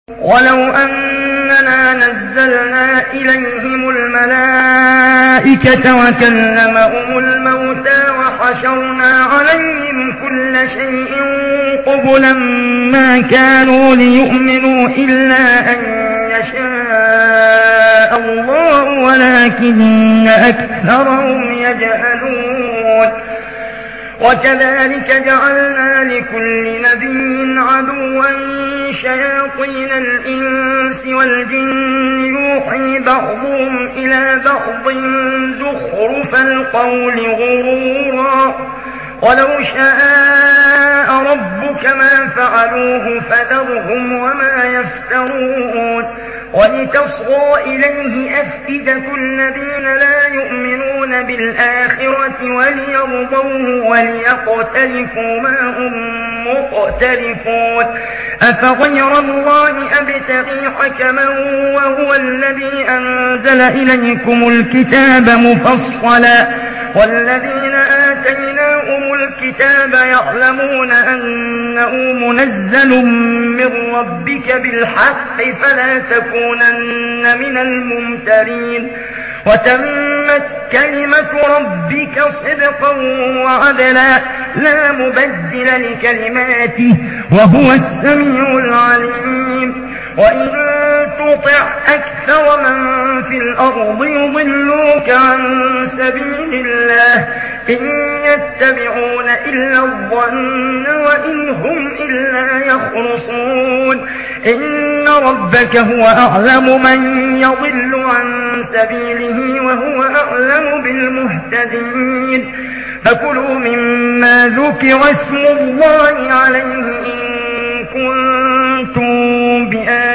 ولو أننا نزلنا إليهم الملائكة وكلمهم الموتى وحشرنا عليهم كل شيء قبلا ما كانوا ليؤمنوا إلا أن يشاء الله ولكن أكثرهم يجهلون. وكذلك جعلنا لكل نبي عدوا شياطين الإنس والجن يوحي بعضهم إلى بعض زخرف القول غرورا ولو شاء ربك ما فعلوه فذرهم وما يفترون. ولتصغى إليه أفئدة الذين لا يؤمنون بالآخرة وليرضوه وليقترفوا ما هم مقترفون. أفغير الله أبتغي حكما وهو الذي أنزل إليكم الكتاب مفصلا والذين آتيناهم الكتاب يعلمون أنه منزل من ربك بالحق فلا تكونن من الممترين. وتمت كلمة ربك صدقا وعدلا لا مبدل لكلماته وهو السميع العليم. وإن تطع أكثر من في الأرض يضلوك عن سبيل الله إن يتبعون إلا الظن وإن هم إلا يخرصون. إن ربك هو أعلم من يضل عن سبيله وهو أعلم بالمهتدين. فكلوا مما ذكر اسم الله عليه إن كنتم بآية